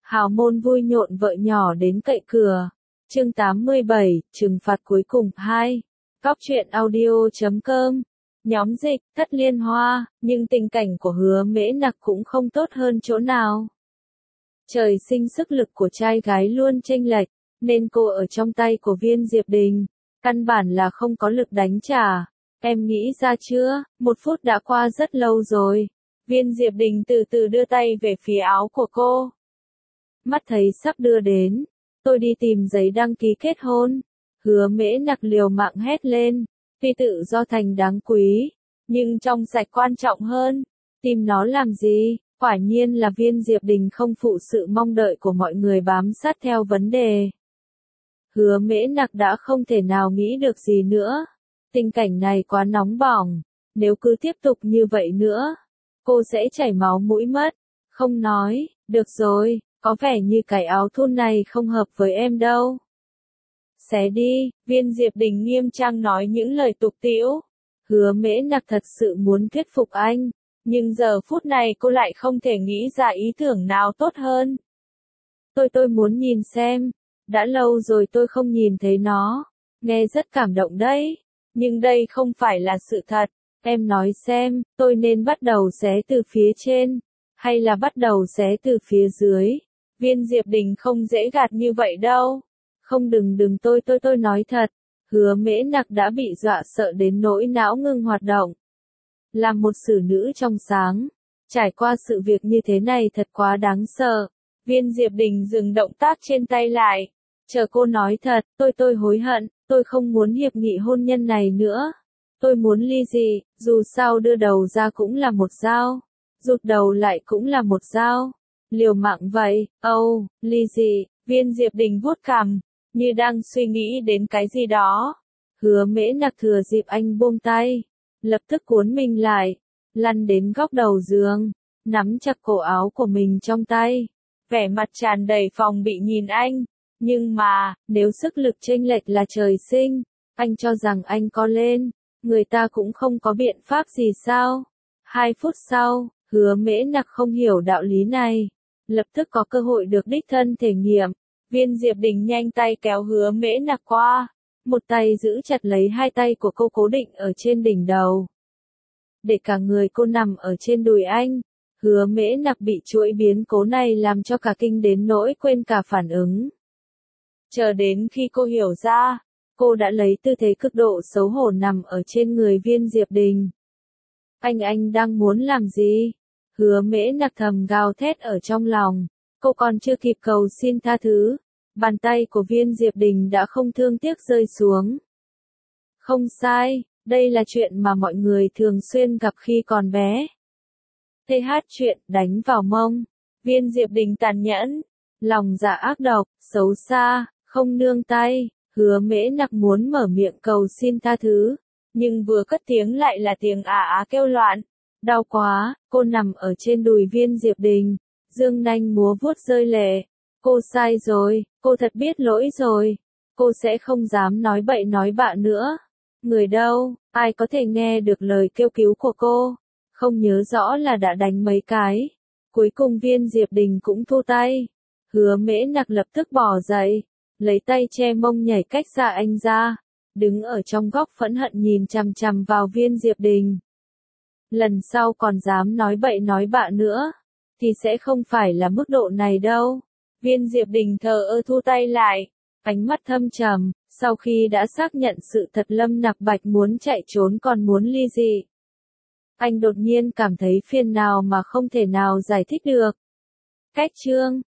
Hào môn vui nhộn vợ nhỏ đến cậy cửa. Chương 87, trừng phạt cuối cùng 2. Góc truyện audio.com. Nhóm dịch, Thất Liên Hoa, nhưng tình cảnh của Hứa Mễ Nặc cũng không tốt hơn chỗ nào. Trời sinh sức lực của trai gái luôn chênh lệch, nên cô ở trong tay của Viên Diệp Đình, căn bản là không có lực đánh trả. Em nghĩ ra chưa, 1 phút đã qua rất lâu rồi. Viên Diệp Đình từ từ đưa tay về phía áo của cô. Mắt thấy sắp đưa đến, tôi đi tìm giấy đăng ký kết hôn. Hứa Mễ Nặc liều mạng hét lên, tuy tự do thành đáng quý, nhưng trong sạch quan trọng hơn. Tìm nó làm gì? Quả nhiên là Viên Diệp Đình không phụ sự mong đợi của mọi người bám sát theo vấn đề. Hứa Mễ Nặc đã không thể nào nghĩ được gì nữa. Tình cảnh này quá nóng bỏng, nếu cứ tiếp tục như vậy nữa, cô sẽ chảy máu mũi mất. Không nói, được rồi, có vẻ như cái áo thun này không hợp với em đâu. Xé đi, Viên Diệp Đình nghiêm trang nói những lời tục tĩu. Hứa Mễ Nặc thật sự muốn thuyết phục anh, nhưng giờ phút này cô lại không thể nghĩ ra ý tưởng nào tốt hơn. Tôi muốn nhìn xem, đã lâu rồi tôi không nhìn thấy nó, nghe rất cảm động đấy, nhưng đây không phải là sự thật. Em nói xem, tôi nên bắt đầu xé từ phía trên, hay là bắt đầu xé từ phía dưới? Viên Diệp Đình không dễ gạt như vậy đâu. Không đừng tôi nói thật. Hứa Mễ Nặc đã bị dọa sợ đến nỗi não ngưng hoạt động. Là một xử nữ trong sáng, trải qua sự việc như thế này thật quá đáng sợ. Viên Diệp Đình dừng động tác trên tay lại. Chờ cô nói thật, tôi hối hận, tôi không muốn hiệp nghị hôn nhân này nữa. Tôi muốn ly dị, dù sao đưa đầu ra cũng là một dao, rụt đầu lại cũng là một dao. Liều mạng vậy, ly dị, Viên Diệp Đình vuốt cằm, như đang suy nghĩ đến cái gì đó. Hứa Mễ Nặc thừa dịp anh buông tay, lập tức cuốn mình lại, lăn đến góc đầu giường, nắm chặt cổ áo của mình trong tay, vẻ mặt tràn đầy phòng bị nhìn anh. Nhưng mà, nếu sức lực chênh lệch là trời sinh, anh cho rằng anh có lên, người ta cũng không có biện pháp gì sao? 2 phút sau, Hứa Mễ Nặc không hiểu đạo lý này, lập tức có cơ hội được đích thân thể nghiệm. Viên Diệp Đình nhanh tay kéo Hứa Mễ Nặc qua, một tay giữ chặt lấy 2 tay của cô cố định ở trên đỉnh đầu, để cả người cô nằm ở trên đùi anh. Hứa Mễ Nặc bị chuỗi biến cố này làm cho cả kinh đến nỗi quên cả phản ứng. Chờ đến khi cô hiểu ra, cô đã lấy tư thế cực độ xấu hổ nằm ở trên người Viên Diệp Đình. Anh đang muốn làm gì? Hứa Mễ Nặc thầm gào thét ở trong lòng. Cô còn chưa kịp cầu xin tha thứ, bàn tay của Viên Diệp Đình đã không thương tiếc rơi xuống. Không sai, đây là chuyện mà mọi người thường xuyên gặp khi còn bé. TH chuyện đánh vào mông. Viên Diệp Đình tàn nhẫn, lòng dạ ác độc, xấu xa, không nương tay. Hứa Mễ Nặc muốn mở miệng cầu xin tha thứ, nhưng vừa cất tiếng lại là tiếng ả kêu loạn. Đau quá, cô nằm ở trên đùi Viên Diệp Đình, dương nanh múa vuốt rơi lệ. Cô sai rồi, cô thật biết lỗi rồi. Cô sẽ không dám nói bậy nói bạ nữa. Người đâu, ai có thể nghe được lời kêu cứu của cô? Không nhớ rõ là đã đánh mấy cái. Cuối cùng Viên Diệp Đình cũng thu tay. Hứa Mễ Nặc lập tức bỏ dậy, lấy tay che mông nhảy cách xa anh ra, đứng ở trong góc phẫn hận nhìn chằm chằm vào Viên Diệp Đình. Lần sau còn dám nói bậy nói bạ nữa, thì sẽ không phải là mức độ này đâu. Viên Diệp Đình thờ ơ thu tay lại, ánh mắt thâm trầm, sau khi đã xác nhận sự thật Lâm Nặc Bạch muốn chạy trốn còn muốn ly dị. Anh đột nhiên cảm thấy phiền nào mà không thể nào giải thích được. Cách chương